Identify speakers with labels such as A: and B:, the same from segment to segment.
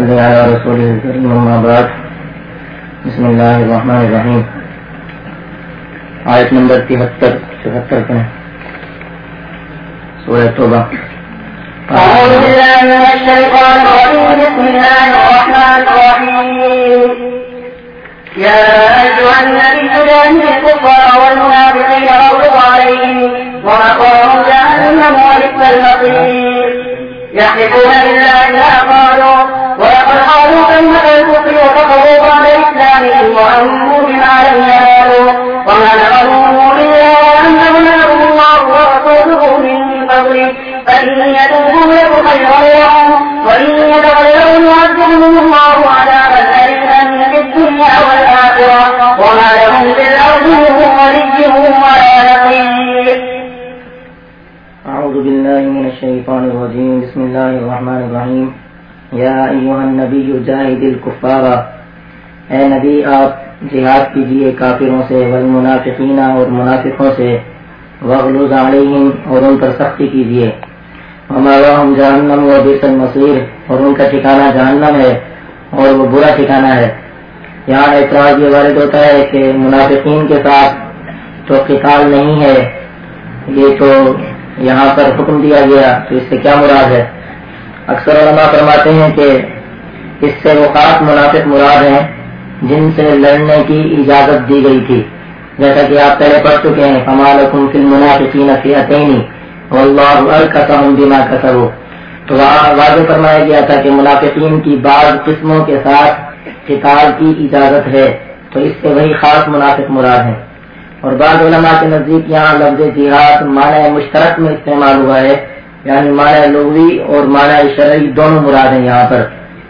A: صل على رسوله الكريم اما بعد بسم الله الرحمن الرحیم. آیت نمبر 73 کے سورہ توبہ.
B: أعوذ بالله من الشيطان الرجيم. بسم الله الرحمن الرحيم. يا أيها النبي جاهد الكفار والمنافقين واغلظ عليهم ومأواهم جهنم وبئس المصير. يحلفون بالله ما قالوا ولقد قالوا كلمة الكفر وكفروا بعد إسلامهم وهموا بما لم ينالوا وما نقموا إلا أن أغناهم الله ورسوله من فضله فإن يتوبوا يك خيرا لهم وإن يتولوا يعذبهم الله عذابا أليما في الدنيا والآخرة وما لهم في الأرض من ولي ولا نصير.
A: أعوذ بالله من الشيطان الرجيم. بسم الله الرحمن الرحيم. یا ایھا النبی جاہد الکفار، اے نبی آپ جہاد کیجئے کافروں سے، والمنافقین اور منافقوں سے، واغلظ علیہم اور ان پر سختی کیجئے، ومأواہم جہنم وبئس المصیر اور ان کا ٹھکانہ جہنم ہے اور وہ برا ٹھکانہ ہے. یہاں اعتراض یہ وارد ہوتا ہے کہ منافقین کے ساتھ تو قتال نہیں ہے، یہ تو یہاں پر حکم دیا گیا، تو اس سے کیا مراد ہے؟ اکثر علماء فرماتے ہیں کہ اس سے وہ خاص منافق مراد ہیں جن سے لڑنے کی اجازت دی گئی تھی، جیسا کہ آپ پہلے پڑھ چکے ہیں فما لکم فی المنافقین فئتین واللہ ارکسہم بما کسبوا. تو وہاں واضح فرمایا گیا تھا کہ منافقین کی بعض قسموں کے ساتھ قتال کی اجازت ہے، تو اس سے وہی خاص منافق مراد ہیں. اور بعض علماء کے نزدیک یہاں لفظ جہاد معنی مشترک میں استعمال ہوا ہے، یعنی معنی لغوی اور معنی شرعی دونوں مراد ہیں یہاں پر.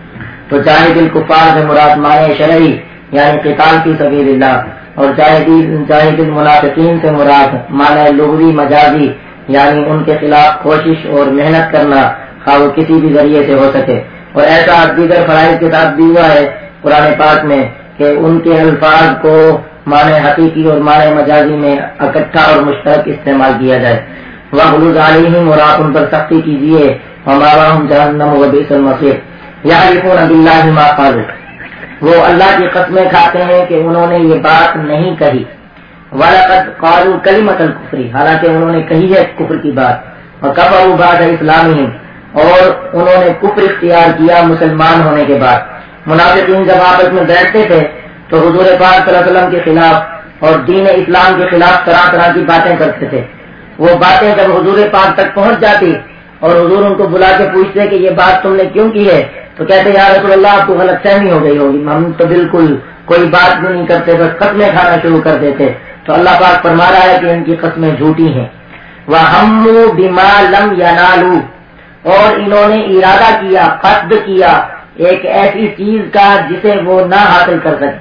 A: تو جاہد الکفار سے مراد معنی شرعی یعنی قتال فی سبیل اللہ، اور جاہد المنافقین سے مراد معنی لغوی مجازی یعنی ان کے خلاف کوشش اور محنت کرنا، خواہ وہ کسی بھی ذریعے سے ہو سکے. اور ایسا دیگر فرائض کے ساتھ بھی ہوا ہے قرآن پاک میں کہ ان کے الفاظ کو معنی حقیقی اور معنی مجازی میں اکٹھا اور مشترک استعمال کیا جائے. وَغْلُظْ عَلَيْهِمْ اور آپ ان پر سختی کیجیے، وَمَأْوَاهُمْ جَهَنَّمُ وَبِئْسَ الْمَصِيرُ. يَحْلِفُونَ بِاللَّهِ مَا قَالُوا، وہ اللہ کی قسمیں کھاتے ہیں کہ انہوں نے یہ بات نہیں کہی. وَلَقَدْ قَالُوا كَلِمَةَ الْكُفْرِ، حالانکہ انہوں نے کہی ہے کفر کی بات. وَكَفَرُوا بَعْدَ إِسْلَامِهِمْ، اور انہوں نے کفر اختیار کیا مسلمان ہونے کے بعد. منافقین جب آپس میں بیٹھتے تھے تو حضور پاک صلی اللہ علیہ وسلم کے خلاف اور دین اسلام کے خلاف طرح طرح کی باتیں کرتے تھے. وہ باتیں جب حضور پاک تک پہنچ جاتی اور حضور ان کو بلا کے پوچھتے کہ یہ بات تم نے کیوں کی ہے، تو کہتے یا رسول اللہ آپ کو غلط فہمی ہو گئی ہوگی، ہم تو بالکل کوئی بات بھی نہیں کرتے، بس قسمیں کھانا شروع کر دیتے. تو اللہ پاک فرما رہا ہے کہ ان کی قسمیں جھوٹی ہیں. وَهَمُّوا بِمَا لَمْ يَنَالُوا، اور انہوں نے ارادہ کیا، قصد کیا ایک ایسی چیز کا جسے وہ نہ حاصل کر سکے.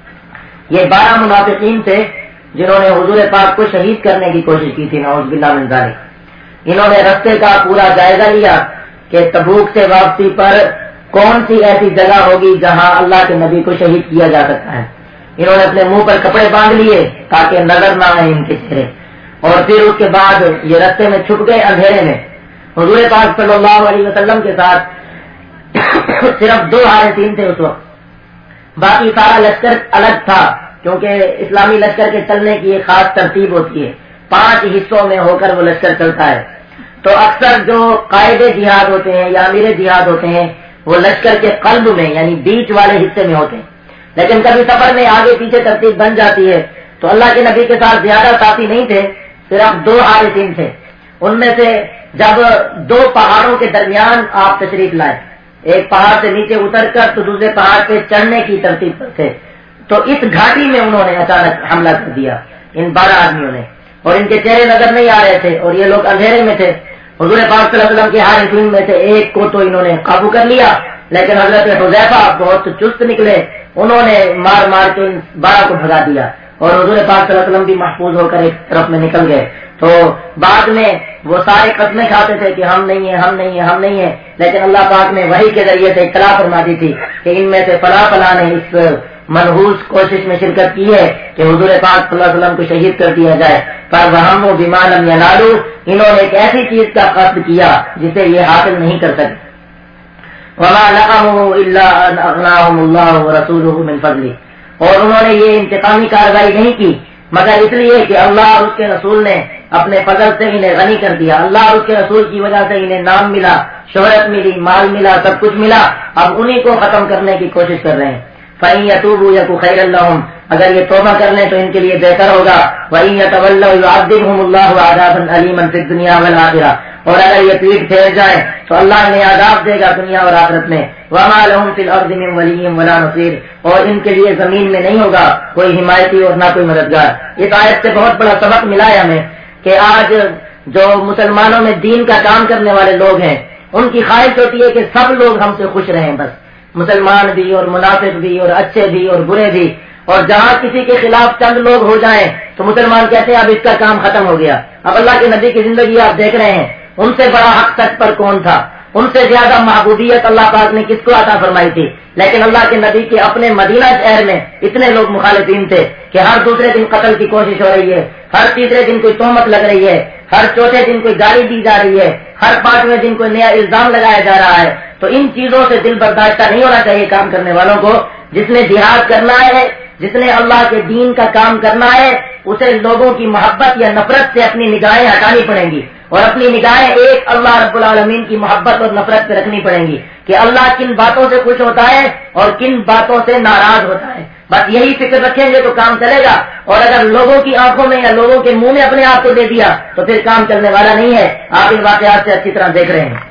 A: یہ 12 منافقین تھے جنہوں نے حضور پاک کو شہید کرنے کی کوشش کی تھی، نعوذ باللہ من ذالک. انہوں نے رستے کا پورا جائزہ لیا کہ تبوک سے واپسی پر کون سی ایسی جگہ ہوگی جہاں اللہ کے نبی کو شہید کیا جا سکتا ہے. انہوں نے اپنے منہ پر کپڑے باندھ لیے تاکہ نظر نہ آئے ان کے چہرے، اور پھر اس کے بعد یہ رستے میں چھپ گئے اندھیرے میں. حضور پاک صلی اللہ علیہ وسلم کے ساتھ صرف 2 حارثین تھے اس وقت، باقی سارا لشکر الگ تھا، کیونکہ اسلامی لشکر کے چلنے کی ایک خاص ترتیب ہوتی ہے، 5 حصوں میں ہو کر وہ لشکر چلتا ہے. تو اکثر جو قائد جہاد ہوتے ہیں یا امیر جہاد ہوتے ہیں وہ لشکر کے قلب میں یعنی بیچ والے حصے میں ہوتے ہیں، لیکن کبھی سفر میں آگے پیچھے ترتیب بن جاتی ہے. تو اللہ کے نبی کے ساتھ زیادہ ساتھی نہیں تھے، صرف 2 حارثین تھے. ان میں سے جب 2 پہاڑوں کے درمیان آپ تشریف لائے، ایک پہاڑ سے نیچے اتر کر تو دوسرے پہاڑ پہ چڑھنے کی ترتیب پر تھے، تو اس گھاٹی میں انہوں نے اچانک حملہ کر دیا ان 12 آدمیوں نے، اور ان کے چہرے نظر نہیں آ رہے تھے اور یہ لوگ اندھیرے میں تھے. حضور پاک صلی اللہ علیہ وسلم کے حارثین میں سے ایک کو تو انہوں نے قابو کر لیا، لیکن حضرت حذیفہ بہت چست نکلے، انہوں نے مار مار کے ان 12 کو بھگا دیا، اور حضور پاک صلی اللہ علیہ وسلم بھی محفوظ ہو کر ایک طرف میں نکل گئے. تو بعد میں وہ سارے قسمیں کھاتے تھے کہ ہم نہیں ہیں ہم نہیں ہیں ہم نہیں ہیں، لیکن اللہ پاک نے وحی کے ذریعے سے اطلاع فرما دی تھی کہ ان میں سے فلاں نے اس منحوس کوشش میں شرکت کی ہے کہ حضور پاک صلی اللہ علیہ وسلم کو شہید کر دیا جائے. پر وَهَمُّوا بِمَا لَمْ يَنَالُوا، انہوں نے ایک ایسی چیز کا قصد کیا جسے یہ حاصل نہیں کر سکے. وما نقموا الا ان اغناهم الله ورسوله من فضله، اور انہوں نے یہ انتقامی کارروائی نہیں کی مگر اس لیے کہ اللہ اور اس کے رسول نے اپنے فضل سے انہیں غنی کر دیا، اللہ اور اس کے رسول کی وجہ سے انہیں نام ملا، شہرت ملی، مال ملا، سب کچھ ملا، اب انہی کو ختم کرنے کی کوشش کر رہے ہیں۔ فَإِن يَتُوبُوا يَكُ خَيْرًا لَّهُمْ، اگر یہ توبہ کر لیں تو ان کے لیے بہتر ہوگا، وَإِن يَتَوَلَّوْا يُعَذِّبْهُمُ اللَّهُ عَذَابًا أَلِيمًا فِي الدُّنْيَا وَالْآخِرَةِ، اور اگر یہ پیٹ پھیر جائیں تو اللہ انہیں عذاب دے گا دنیا اور آخرت میں۔ وَمَا لَهُمْ فِي الْأَرْضِ مِن وَلِيٍّ وَلَا نَصِيرٍ، اور ان کے لیے زمین میں نہیں ہوگا کوئی حمایتی اور نہ کوئی مددگار۔ اس آیت سے بہت بڑا سبق ملا ہے ہمیں کہ آج جو مسلمانوں میں دین کا کام کرنے والے لوگ ہیں ان کی خواہش ہوتی ہے کہ سب لوگ ہم سے خوش رہیں، بس مسلمان بھی اور منافق بھی اور اچھے بھی اور برے بھی، اور جہاں کسی کے خلاف چند لوگ ہو جائیں تو مسلمان کہتے ہیں اب اس کا کام ختم ہو گیا۔ اب اللہ کے نبی کی زندگی آپ دیکھ رہے ہیں، ان سے بڑا حق سچ پر کون تھا، ان سے زیادہ محبوبیت اللہ پاک نے کس کو عطا فرمائی تھی، لیکن اللہ کے نبی کے اپنے مدینہ شہر میں اتنے لوگ مخالفین تھے کہ ہر دوسرے دن قتل کی کوشش ہو رہی ہے، ہر تیسرے دن کوئی تہمت لگ رہی ہے، ہر چوتھے دن کوئی گالی دی جا رہی ہے، ہر پانچویں دن کوئی نیا الزام لگایا جا رہا ہے۔ تو ان چیزوں سے دل برداشتہ نہیں ہونا چاہیے کام کرنے والوں کو۔ جس نے جہاد کرنا ہے، جس نے اللہ کے دین کا کام کرنا ہے، اسے لوگوں کی محبت یا نفرت سے اپنی نگاہیں ہٹانی پڑیں گی، اور اپنی نگاہیں ایک اللہ رب العالمین کی محبت اور نفرت پہ رکھنی پڑیں گی کہ اللہ کن باتوں سے خوش ہوتا ہے اور کن باتوں سے ناراض ہوتا ہے۔ بس یہی فکر رکھیں گے تو کام چلے گا، اور اگر لوگوں کی آنکھوں میں یا لوگوں کے منہ میں اپنے آپ کو دے دیا تو پھر کام چلنے والا نہیں ہے۔ آپ ان واقعات سے اچھی طرح دیکھ رہے ہیں۔